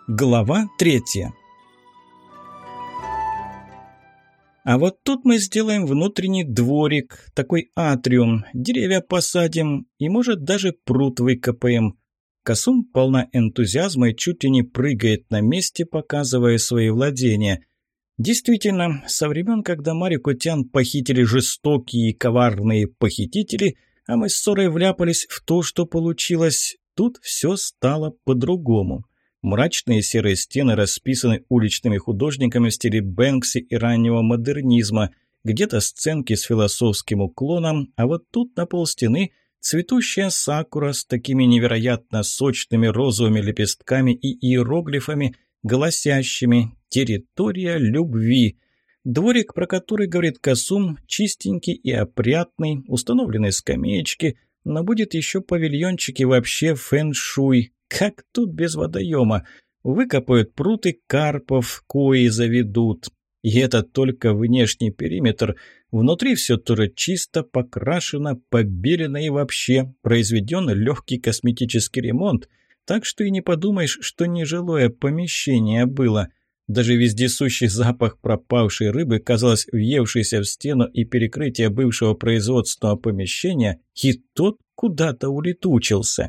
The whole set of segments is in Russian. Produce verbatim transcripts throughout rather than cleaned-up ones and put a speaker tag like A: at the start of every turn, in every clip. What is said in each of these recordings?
A: Глава третья. А вот тут мы сделаем внутренний дворик, такой атриум, деревья посадим и, может, даже пруд выкопаем. Касум полна энтузиазма и чуть ли не прыгает на месте, показывая свои владения. Действительно, со времен, когда Марику Тян похитили жестокие и коварные похитители, а мы с Сорой вляпались в то, что получилось, тут все стало по-другому. Мрачные серые стены расписаны уличными художниками в стиле Бэнкси и раннего модернизма, где-то сценки с философским уклоном, а вот тут на полстены цветущая сакура с такими невероятно сочными розовыми лепестками и иероглифами, гласящими «Территория любви». Дворик, про который говорит Касум, чистенький и опрятный, установлены скамеечки, но будет еще павильончик и вообще фэн-шуй. Как тут без водоема? Выкопают пруд и карпов, кои заведут. И это только внешний периметр. Внутри все тоже чисто, покрашено, побелено и вообще произведен легкий косметический ремонт. Так что и не подумаешь, что нежилое помещение было. Даже вездесущий запах пропавшей рыбы, казалось, въевшийся в стену и перекрытие бывшего производственного помещения, и тот куда-то улетучился.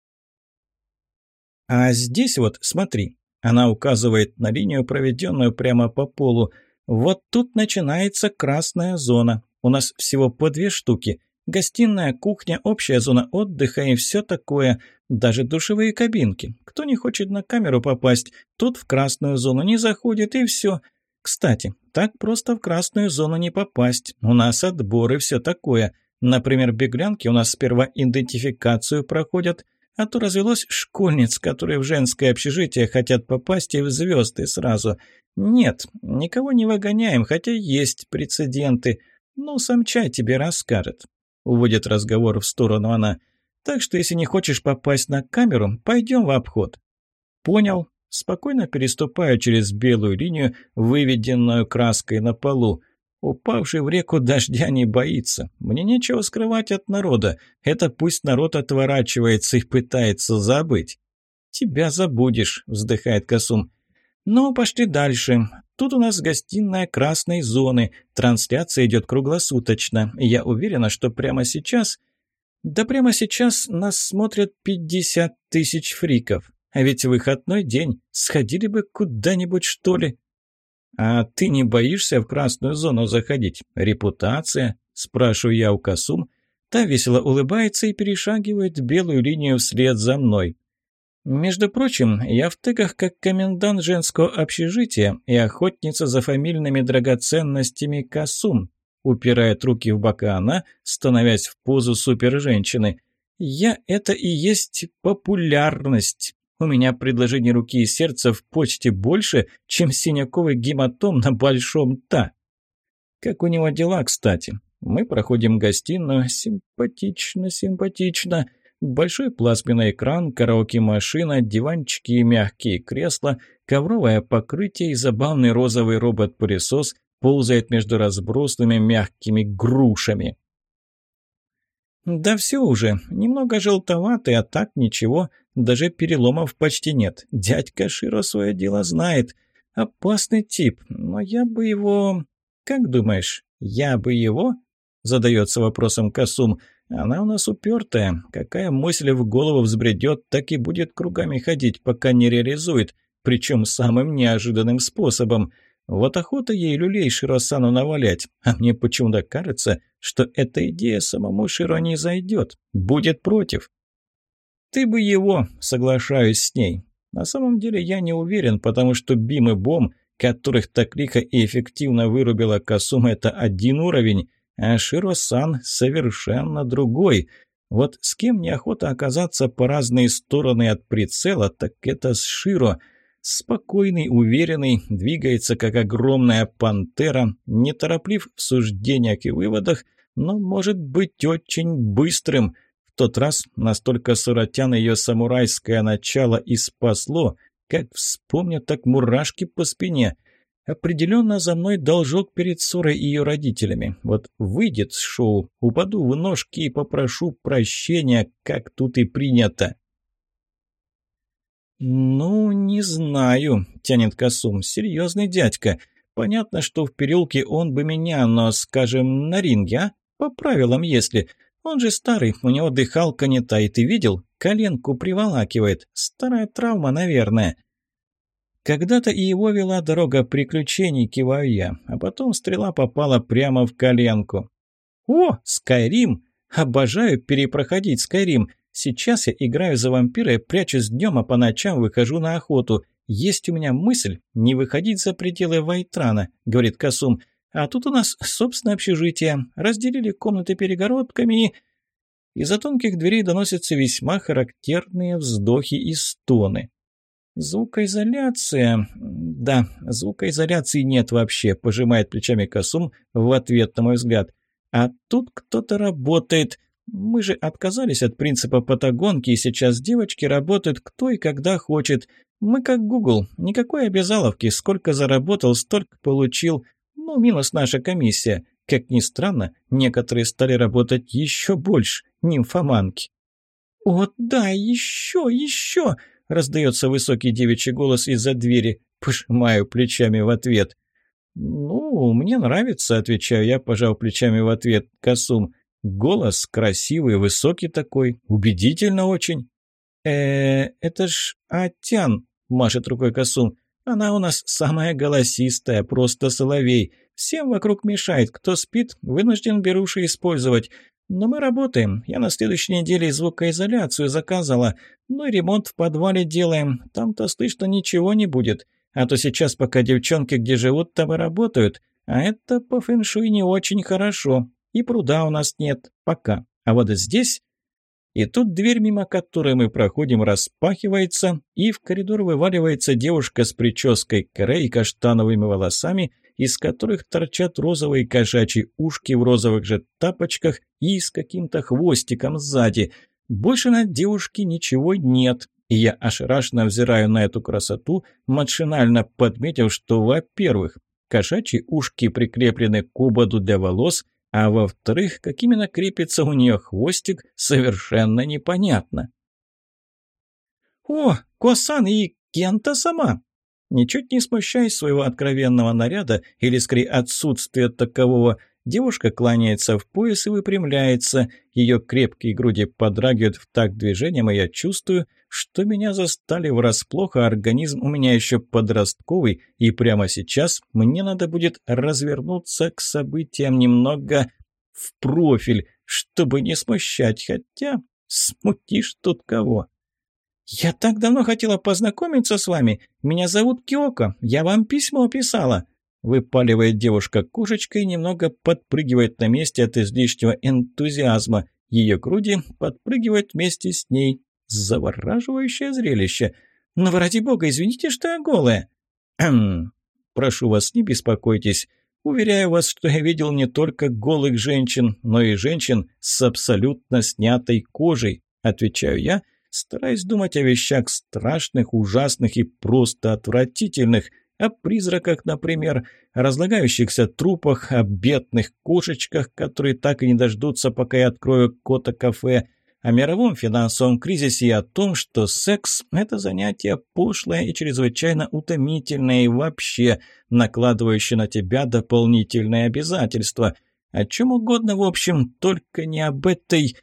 A: А здесь вот, смотри, она указывает на линию, проведенную прямо по полу. Вот тут начинается красная зона. У нас всего по две штуки. Гостиная, кухня, общая зона отдыха и все такое. Даже душевые кабинки. Кто не хочет на камеру попасть, тот в красную зону не заходит и все. Кстати, так просто в красную зону не попасть. У нас отбор и все такое. Например, беглянки у нас сперва идентификацию проходят, а то развелось школьниц, которые в женское общежитие хотят попасть и в звезды сразу. Нет, никого не выгоняем, хотя есть прецеденты. Ну, сам чай тебе расскажет. Уводит разговор в сторону она. Так что, если не хочешь попасть на камеру, пойдем в обход. Понял. Спокойно переступаю через белую линию, выведенную краской на полу. Упавший в реку дождя не боится. Мне нечего скрывать от народа. Это пусть народ отворачивается и пытается забыть. «Тебя забудешь», — вздыхает Касум. «Ну, пошли дальше. Тут у нас гостиная красной зоны. Трансляция идет круглосуточно. И я уверена, что прямо сейчас... Да прямо сейчас нас смотрят пятьдесят тысяч фриков. А ведь выходной день. Сходили бы куда-нибудь, что ли?» «А ты не боишься в красную зону заходить? Репутация?» – спрашиваю я у Касум. Та весело улыбается и перешагивает белую линию вслед за мной. «Между прочим, я в тегах как комендант женского общежития и охотница за фамильными драгоценностями Касум», – упирает руки в бока она, становясь в позу супер-женщины. «Я – это и есть популярность». У меня предложений руки и сердца в почте больше, чем синяковый гематом на большом «та». Как у него дела, кстати? Мы проходим гостиную. Симпатично, симпатично. Большой плазменный экран, караоке-машина, диванчики и мягкие кресла, ковровое покрытие и забавный розовый робот-пылесос ползает между разбросанными мягкими грушами. «Да все уже. Немного желтоватый, а так ничего. Даже переломов почти нет. Дядька Широ свое дело знает. Опасный тип. Но я бы его... Как думаешь, я бы его?» Задается вопросом Касум. «Она у нас упертая. Какая мысль в голову взбредет, так и будет кругами ходить, пока не реализует. Причем самым неожиданным способом. Вот охота ей люлей Широ-сану навалять, а мне почему-то кажется, что эта идея самому Широ не зайдет, будет против». «Ты бы его», соглашаюсь с ней. На самом деле я не уверен, потому что Бим и Бом, которых так лихо и эффективно вырубила Касум, это один уровень, а Широ-сан совершенно другой. Вот с кем неохота оказаться по разные стороны от прицела, так это с Широ. Спокойный, уверенный, двигается как огромная пантера, нетороплив в суждениях и выводах, но может быть очень быстрым. В тот раз настолько Соротян ее самурайское начало и спасло, как вспомню, так мурашки по спине. Определенно за мной должок перед Сорой и ее родителями. Вот выйдет с шоу, упаду в ножки и попрошу прощения, как тут и принято. «Ну, не знаю», – тянет Касум. «Серьезный дядька. Понятно, что в переулке он бы меня, но, скажем, на ринге, а? По правилам, если. Он же старый, у него дыхалка не та, и ты видел? Коленку приволакивает. Старая травма, наверное». Когда-то и его вела дорога приключений, киваю я, а потом стрела попала прямо в коленку. «О, Скайрим! Обожаю перепроходить Скайрим. Сейчас я играю за вампира и прячусь днем, а по ночам выхожу на охоту. Есть у меня мысль не выходить за пределы Вайтрана», — говорит Касум. «А тут у нас собственное общежитие. Разделили комнаты перегородками и...» Из-за тонких дверей доносятся весьма характерные вздохи и стоны. «Звукоизоляция... Да, звукоизоляции нет вообще», – пожимает плечами Касум в ответ на мой взгляд. «А тут кто-то работает. Мы же отказались от принципа патагонки, и сейчас девочки работают кто и когда хочет. Мы как Google, никакой обязаловки, сколько заработал, столько получил. Ну, минус наша комиссия. Как ни странно, некоторые стали работать еще больше, нимфоманки». «О, да, еще, еще!» – раздается высокий девичий голос из-за двери. Пожимаю плечами в ответ. «Ну, мне нравится», – отвечаю я, пожав плечами в ответ. Касум. «Голос красивый, высокий такой, убедительно очень». э это ж Атян», – машет рукой Касум. «Она у нас самая голосистая, просто соловей. Всем вокруг мешает, кто спит, вынужден беруши использовать. Но мы работаем. Я на следующей неделе звукоизоляцию заказала. Ну и ремонт в подвале делаем. Там-то слышно ничего не будет. А то сейчас, пока девчонки где живут, там и работают. А это по фэншуй не очень хорошо. И пруда у нас нет. Пока. А вот здесь...» И тут дверь, мимо которой мы проходим, распахивается, и в коридор вываливается девушка с прической каре и каштановыми волосами, из которых торчат розовые кошачьи ушки в розовых же тапочках и с каким-то хвостиком сзади. Больше на девушке ничего нет, и я ошарашенно взираю на эту красоту, машинально подметив, что, во-первых, кошачьи ушки прикреплены к ободу для волос, а во-вторых, как именно крепится у нее хвостик, совершенно непонятно. «О, Косан и Кента сама!» Ничуть не смущаясь своего откровенного наряда, или скорее отсутствия такового, девушка кланяется в пояс и выпрямляется. Ее крепкие груди подрагивают в такт движением, и я чувствую, что меня застали врасплох, а организм у меня еще подростковый, и прямо сейчас мне надо будет развернуться к событиям немного в профиль, чтобы не смущать, хотя смутишь тут кого. «Я так давно хотела познакомиться с вами. Меня зовут Киоко. Я вам письмо писала». Выпаливает девушка кошечкой и немного подпрыгивает на месте от излишнего энтузиазма. Ее груди подпрыгивают вместе с ней. Завораживающее зрелище. «Но вы, ради бога, извините, что я голая». «Хм. Прошу вас, не беспокойтесь. Уверяю вас, что я видел не только голых женщин, но и женщин с абсолютно снятой кожей», отвечаю я, стараясь думать о вещах страшных, ужасных и просто отвратительных, о призраках, например, о разлагающихся трупах, о бедных кошечках, которые так и не дождутся, пока я открою кота-кафе, о мировом финансовом кризисе и о том, что секс – это занятие пошлое и чрезвычайно утомительное и вообще накладывающее на тебя дополнительные обязательства. О чем угодно, в общем, только не об этой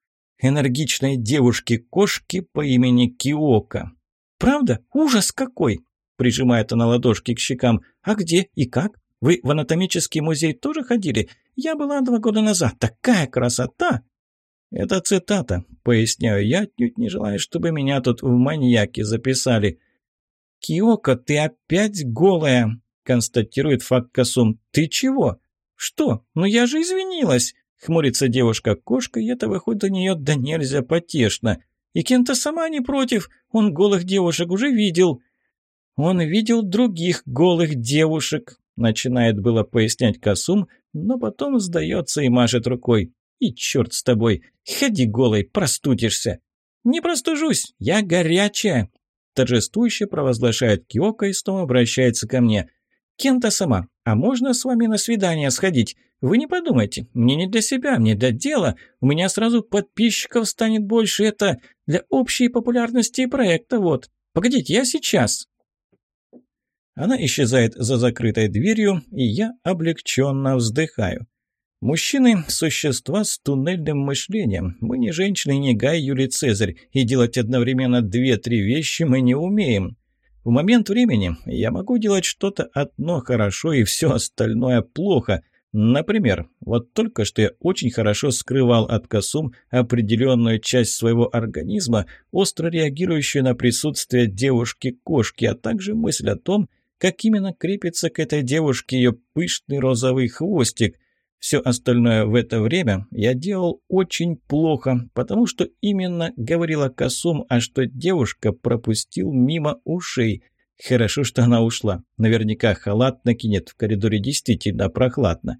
A: энергичной девушке-кошке по имени Киоко. «Правда? Ужас какой!» – прижимает она ладошки к щекам. «А где и как? Вы в анатомический музей тоже ходили? Я была два года назад. Такая красота!» «Это цитата», – поясняю я, отнюдь не желаю, чтобы меня тут в маньяки записали. «Киоко, ты опять голая!» – констатирует факт Касум. «Ты чего?» «Что? Ну я же извинилась!» – хмурится девушка-кошка, и это выходит у нее да нельзя потешно. «И Кента сама не против, он голых девушек уже видел». «Он видел других голых девушек», – начинает было пояснять Касум, но потом сдается и машет рукой. «И черт с тобой, ходи голой, простудишься». «Не простужусь, я горячая», – торжествующе провозглашает Киоко и снова обращается ко мне. «Кента сама, а можно с вами на свидание сходить? Вы не подумайте, мне не для себя, мне для дела. У меня сразу подписчиков станет больше, это для общей популярности проекта, вот. Погодите, я сейчас!» Она исчезает за закрытой дверью, и я облегченно вздыхаю. Мужчины – существа с туннельным мышлением. Мы не женщины, не Гай Юлий Цезарь, и делать одновременно две-три вещи мы не умеем. В момент времени я могу делать что-то одно хорошо и все остальное плохо. Например, вот только что я очень хорошо скрывал от Касум определенную часть своего организма, остро реагирующую на присутствие девушки-кошки, а также мысль о том, как именно крепится к этой девушке ее пышный розовый хвостик. Все остальное в это время я делал очень плохо, потому что именно говорила Касум, а что девушка пропустил мимо ушей. Хорошо, что она ушла. Наверняка халат накинет, в коридоре действительно прохладно.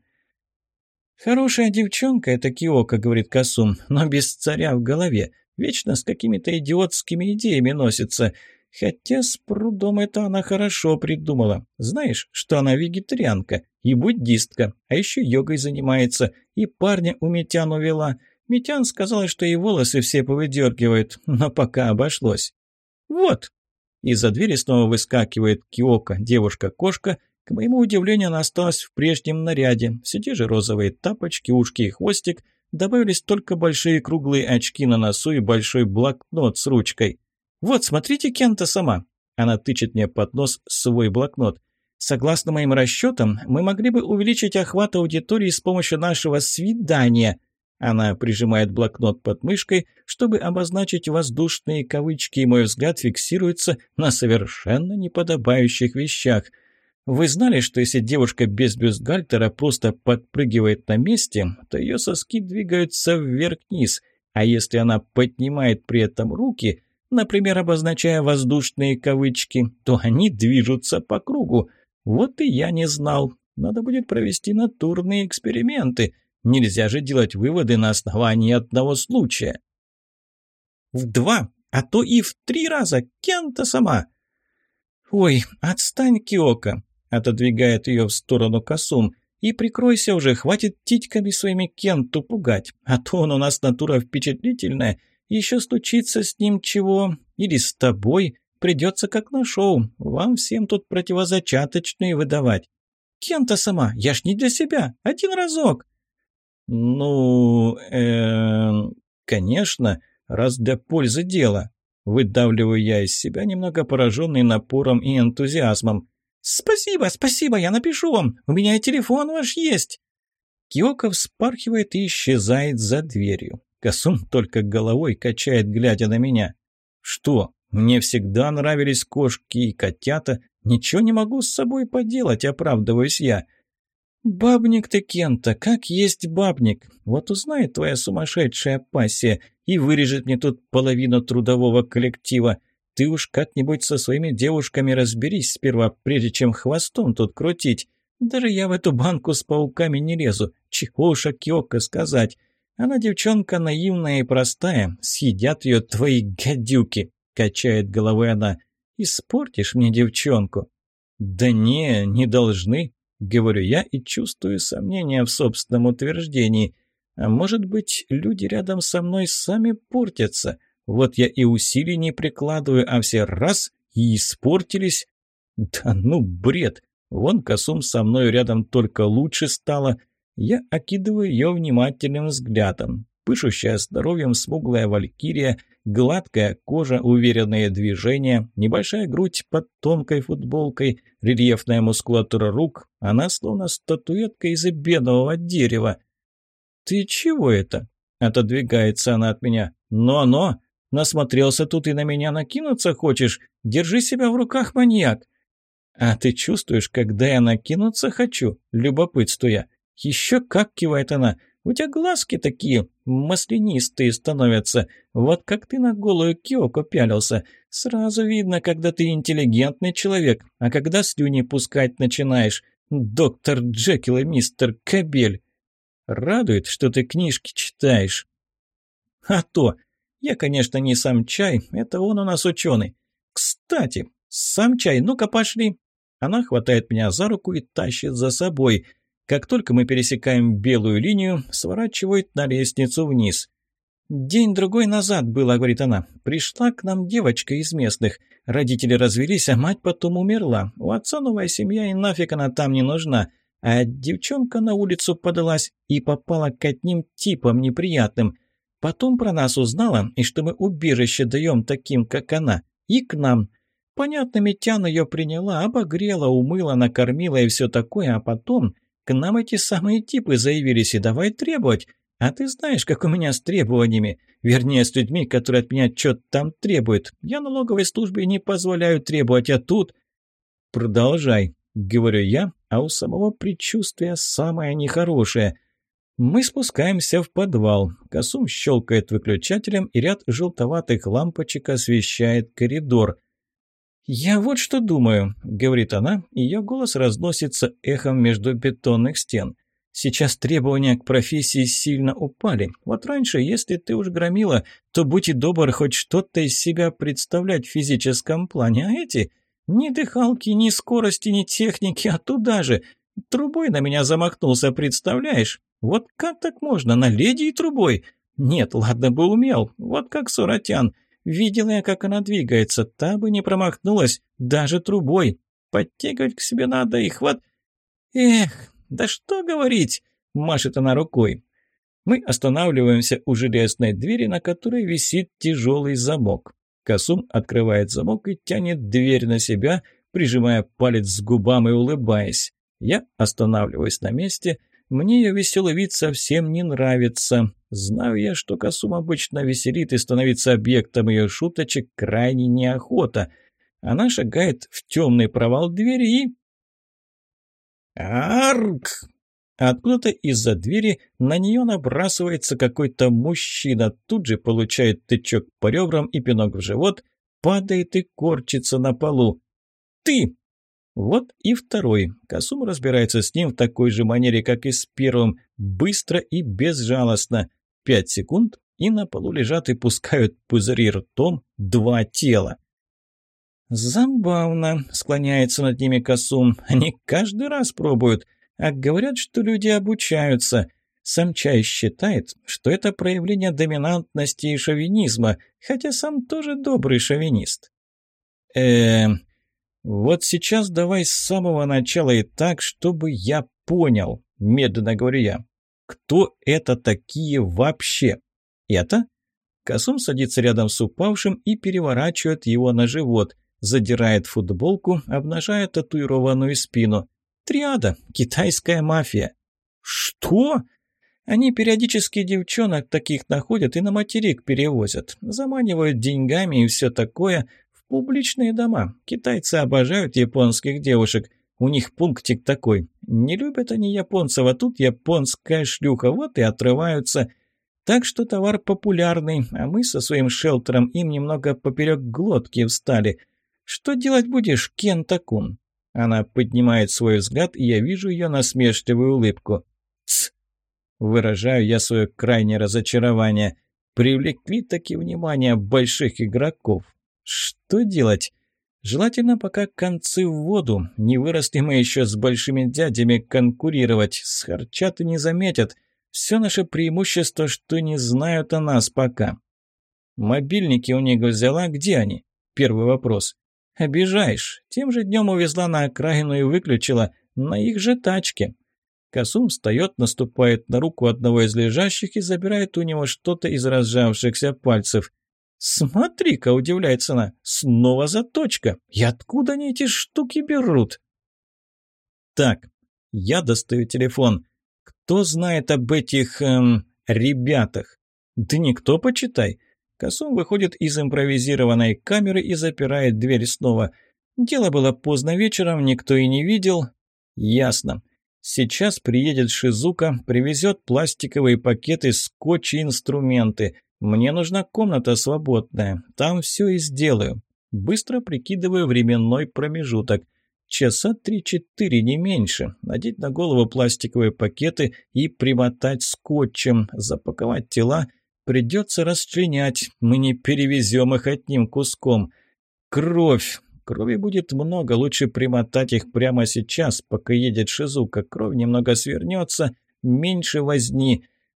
A: «Хорошая девчонка эта Киока», — говорит Касум, — «но без царя в голове. Вечно с какими-то идиотскими идеями носится. Хотя с прудом это она хорошо придумала. Знаешь, что она вегетарианка и буддистка, а еще йогой занимается, и парня у Митян увела. Митян сказала, что ей волосы все повыдергивают, но пока обошлось. Вот». Из-за двери снова выскакивает Киока, девушка-кошка. К моему удивлению, она осталась в прежнем наряде. Все те же розовые тапочки, ушки и хвостик. Добавились только большие круглые очки на носу и большой блокнот с ручкой. «Вот, смотрите, Кента сама!» Она тычет мне под нос свой блокнот. «Согласно моим расчетам, мы могли бы увеличить охват аудитории с помощью нашего свидания». Она прижимает блокнот под мышкой, чтобы обозначить воздушные кавычки, и мой взгляд фиксируется на совершенно неподобающих вещах. Вы знали, что если девушка без бюстгальтера просто подпрыгивает на месте, то ее соски двигаются вверх-вниз, а если она поднимает при этом руки, например, обозначая воздушные кавычки, то они движутся по кругу. Вот и я не знал. Надо будет провести натурные эксперименты. Нельзя же делать выводы на основании одного случая. В два, а то и в три раза, Кента сама. «Ой, отстань, Киока!» — отодвигает ее в сторону Касум. «И прикройся уже, хватит титьками своими Кенту пугать, а то он у нас натура впечатлительная. Еще стучиться с ним чего, или с тобой, придется как на шоу, вам всем тут противозачаточные выдавать. Кента сама, я ж не для себя, один разок». «Ну, э, конечно, раз для пользы дела». Выдавливаю я из себя, немного пораженный напором и энтузиазмом. «Спасибо, спасибо, я напишу вам, у меня и телефон ваш есть». Киока вспархивает и исчезает за дверью. Касум только головой качает, глядя на меня. «Что? Мне всегда нравились кошки и котята. Ничего не могу с собой поделать», — оправдываюсь я. «Бабник ты, Кента, как есть бабник. Вот узнает твоя сумасшедшая пассия и вырежет мне тут половину трудового коллектива. Ты уж как-нибудь со своими девушками разберись сперва, прежде чем хвостом тут крутить. Даже я в эту банку с пауками не лезу. Чего уж о Киоко сказать. Она девчонка наивная и простая. Съедят ее твои гадюки», — качает головой она. «Испортишь мне девчонку». «Да не, не должны», — говорю я и чувствую сомнения в собственном утверждении. А может быть, люди рядом со мной сами портятся? Вот я и усилий не прикладываю, а все раз и испортились. Да ну бред! Вон Касум со мной рядом только лучше стало. Я окидываю ее внимательным взглядом. Пышущая здоровьем смуглая валькирия, гладкая кожа, уверенные движения, небольшая грудь под тонкой футболкой, рельефная мускулатура рук. Она словно статуэтка из эбенового дерева. «Ты чего это?» — отодвигается она от меня. «Но-но! Насмотрелся тут и на меня накинуться хочешь? Держи себя в руках, маньяк!» «А ты чувствуешь, когда я накинуться хочу?» — любопытствуя. «Еще как!» — кивает она. «У тебя глазки такие маслянистые становятся. Вот как ты на голую Киоко пялился. Сразу видно, когда ты интеллигентный человек, а когда слюни пускать начинаешь. Доктор Джекил и мистер Кобель. Радует, что ты книжки читаешь». «А то! Я, конечно, не сам чай, это он у нас ученый. Кстати, сам чай, ну-ка пошли!» Она хватает меня за руку и тащит за собой. Как только мы пересекаем белую линию, сворачивает на лестницу вниз. «День-другой назад было», — говорит она. «Пришла к нам девочка из местных. Родители развелись, а мать потом умерла. У отца новая семья, и нафиг она там не нужна. А девчонка на улицу подалась и попала к одним типам неприятным. Потом про нас узнала, и что мы убежище даем таким, как она, и к нам. Понятно, Митян ее приняла, обогрела, умыла, накормила и все такое, а потом к нам эти самые типы заявились и давай требовать. А ты знаешь, как у меня с требованиями, вернее, с людьми, которые от меня что-то там требуют. Я налоговой службе не позволяю требовать, а тут...» «Продолжай», — говорю я, а у самого предчувствие самое нехорошее. Мы спускаемся в подвал. Касум щелкает выключателем, и ряд желтоватых лампочек освещает коридор. «Я вот что думаю», — говорит она, ее голос разносится эхом между бетонных стен. «Сейчас требования к профессии сильно упали. Вот раньше, если ты уж громила, то будь и добр хоть что-то из себя представлять в физическом плане, а эти... Ни дыхалки, ни скорости, ни техники, а туда же. Трубой на меня замахнулся, представляешь? Вот как так можно, на леди и трубой? Нет, ладно бы умел, вот как Суратян. Видела я, как она двигается, та бы не промахнулась, даже трубой. Подтягивать к себе надо и хват... Эх, да что говорить, машет она рукой. Мы останавливаемся у железной двери, на которой висит тяжелый замок. Касум открывает замок и тянет дверь на себя, прижимая палец к губам и улыбаясь. Я останавливаюсь на месте. Мне ее веселый вид совсем не нравится. Знаю я, что Касум обычно веселит, и становиться объектом ее шуточек крайне неохота. Она шагает в темный провал двери и... «Арк!» Откуда-то из-за двери на нее набрасывается какой-то мужчина, тут же получает тычок по ребрам и пинок в живот, падает и корчится на полу. «Ты!» Вот и второй. Касум разбирается с ним в такой же манере, как и с первым, быстро и безжалостно. Пять секунд, и на полу лежат и пускают пузыри ртом два тела. «Забавно», — склоняется над ними Касум. «Они каждый раз пробуют. А говорят, что люди обучаются. Сам Чай считает, что это проявление доминантности и шовинизма, хотя сам тоже добрый шовинист». Эм... «Вот сейчас давай с самого начала и так, чтобы я понял», – медленно говорю я. «Кто это такие вообще?» «Это?» Касум садится рядом с упавшим и переворачивает его на живот, задирает футболку, обнажая татуированную спину. «Триада, китайская мафия». «Что?» «Они периодически девчонок таких находят и на материк перевозят, заманивают деньгами и все такое». Публичные дома. Китайцы обожают японских девушек. У них пунктик такой. Не любят они японцев, а тут японская шлюха. Вот и отрываются. Так что товар популярный, а мы со своим шелтером им немного поперек глотки встали. Что делать будешь, Кента-кун?» Она поднимает свой взгляд, и я вижу ее насмешливую улыбку. «Тсс!» Выражаю я свое крайнее разочарование. Привлекли таки внимание больших игроков. Что делать? Желательно пока концы в воду. Не выросли мы еще с большими дядями конкурировать. Схарчат и не заметят. Все наше преимущество, что не знают о нас пока. Мобильники у них взяла. Где они? Первый вопрос. Обижаешь. Тем же днем увезла на окраину и выключила. На их же тачке. Касум встает, наступает на руку одного из лежащих и забирает у него что-то из разжавшихся пальцев. «Смотри-ка», — удивляется она, — «снова заточка. И откуда они эти штуки берут?» Так, я достаю телефон. Кто знает об этих, эм, ребятах? Да никто, почитай. Касум выходит из импровизированной камеры и запирает дверь снова. Дело было поздно вечером, никто и не видел. Ясно. Сейчас приедет Шизука, привезет пластиковые пакеты, скотч и инструменты. Мне нужна комната свободная, там все и сделаю. Быстро прикидываю временной промежуток. Часа три-четыре, не меньше. Надеть на голову пластиковые пакеты и примотать скотчем, запаковать тела. Придется расчленять, мы не перевезем их одним куском. Кровь. Крови будет много, лучше примотать их прямо сейчас, пока едет Шизука. Кровь немного свернется, меньше возни.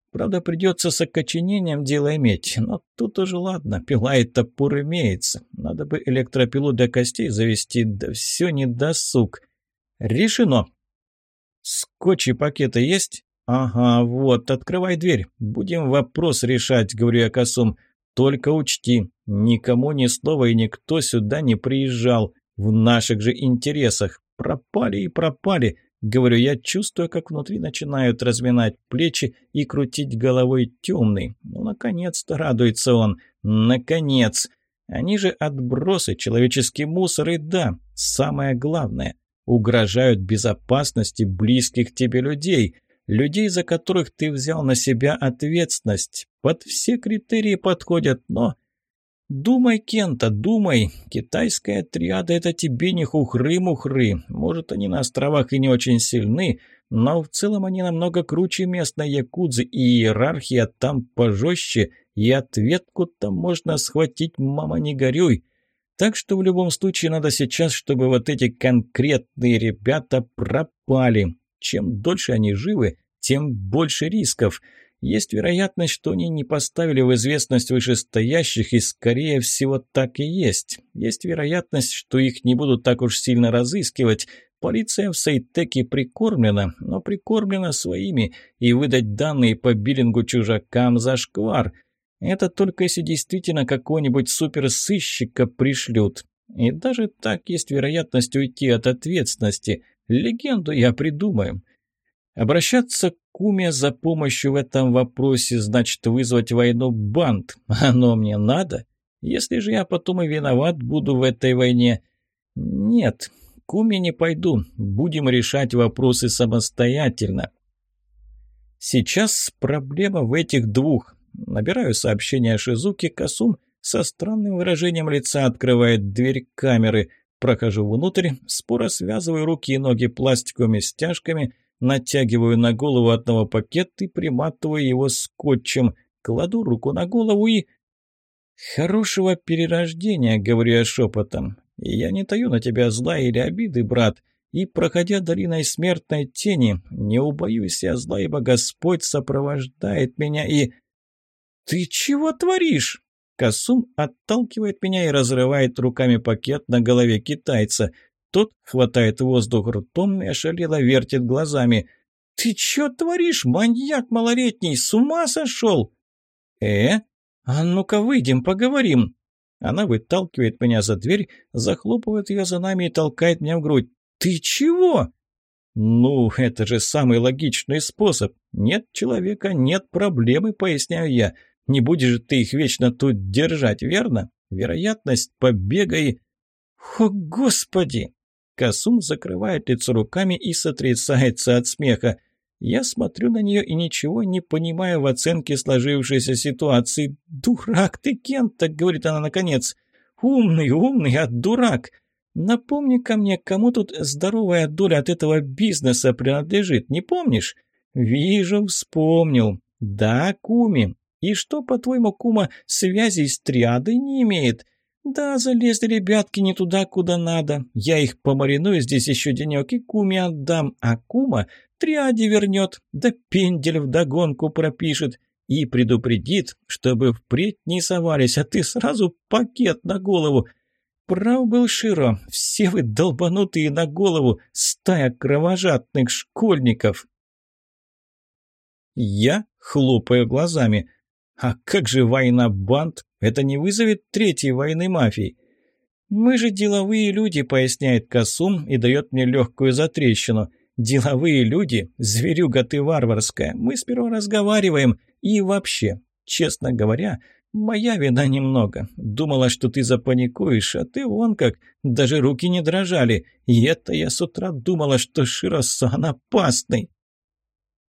A: Правда, придется с окоченением дело иметь, но тут уже ладно, пила и топор имеется. Надо бы электропилу для костей завести, да все не досуг. Решено. Скотч и пакеты есть? Ага, вот, открывай дверь. Будем вопрос решать, говорю я Косум. Только учти, никому ни слова и никто сюда не приезжал. В наших же интересах. Пропали и пропали. Говорю, я чувствую, как внутри начинают разминать плечи и крутить головой темный. Ну, наконец-то радуется он. Наконец. Они же отбросы, человеческий мусор и, да, самое главное, угрожают безопасности близких тебе людей. Людей, за которых ты взял на себя ответственность. Под все критерии подходят, но... «Думай, Кента, думай. Китайская триада – это тебе не хухры-мухры. Может, они на островах и не очень сильны, но в целом они намного круче местной якудзы, и иерархия там пожестче, и ответку там можно схватить, мама, не горюй. Так что в любом случае надо сейчас, чтобы вот эти конкретные ребята пропали. Чем дольше они живы, тем больше рисков». Есть вероятность, что они не поставили в известность вышестоящих, и, скорее всего, так и есть. Есть вероятность, что их не будут так уж сильно разыскивать. Полиция в Сейтеке прикормлена, но прикормлена своими, и выдать данные по биллингу чужакам зашквар. Это только если действительно какого-нибудь суперсыщика пришлют. И даже так есть вероятность уйти от ответственности. Легенду я придумаю. Обращаться к Куме за помощью в этом вопросе значит вызвать войну банд. Оно мне надо? Если же я потом и виноват буду в этой войне... Нет, к Куме не пойду. Будем решать вопросы самостоятельно. Сейчас проблема в этих двух. Набираю сообщение Шизуки, Косум со странным выражением лица открывает дверь камеры. Прохожу внутрь, споро связываю руки и ноги пластиковыми стяжками, натягиваю на голову одного пакет и приматываю его скотчем. Кладу руку на голову и... «Хорошего перерождения», — говорю я шепотом. «Я не таю на тебя зла или обиды, брат, и, проходя долиной смертной тени, не убоюсь я зла, ибо Господь сопровождает меня и...» «Ты чего творишь?» Косум отталкивает меня и разрывает руками пакет на голове китайца. Тот хватает воздух ртом и ошалело вертит глазами. «Ты чё творишь, маньяк малолетний? С ума сошел?» «Э? А ну-ка выйдем, поговорим». Она выталкивает меня за дверь, захлопывает ее за нами и толкает меня в грудь. «Ты чего?» «Ну, это же самый логичный способ. Нет человека, нет проблемы», — поясняю я. «Не будешь же ты их вечно тут держать, верно? Вероятность побега и...» «О, Господи!» Косум закрывает лицо руками и сотрясается от смеха. Я смотрю на нее и ничего не понимаю в оценке сложившейся ситуации. «Дурак ты, Кента!» — говорит она наконец. «Умный, умный, а дурак! Напомни-ка мне, кому тут здоровая доля от этого бизнеса принадлежит, не помнишь?» «Вижу, вспомнил. Да, Куми. И что, по-твоему, Кума связей с триадой не имеет?» «Да, залезли ребятки не туда, куда надо. Я их помариную здесь еще денек и Куме отдам, а Кума триаде вернет, да пендель вдогонку пропишет и предупредит, чтобы впредь не совались, а ты сразу пакет на голову. Прав был Широ, все вы долбанутые на голову, стая кровожадных школьников». Я хлопаю глазами. «А как же война банд? Это не вызовет третьей войны мафий?» «Мы же деловые люди», — поясняет Косум и дает мне легкую затрещину. «Деловые люди? Зверюга ты варварская. Мы сперва разговариваем. И вообще, честно говоря, моя вина немного. Думала, что ты запаникуешь, а ты вон как, даже руки не дрожали. И это я с утра думала, что Широ-сан опасный».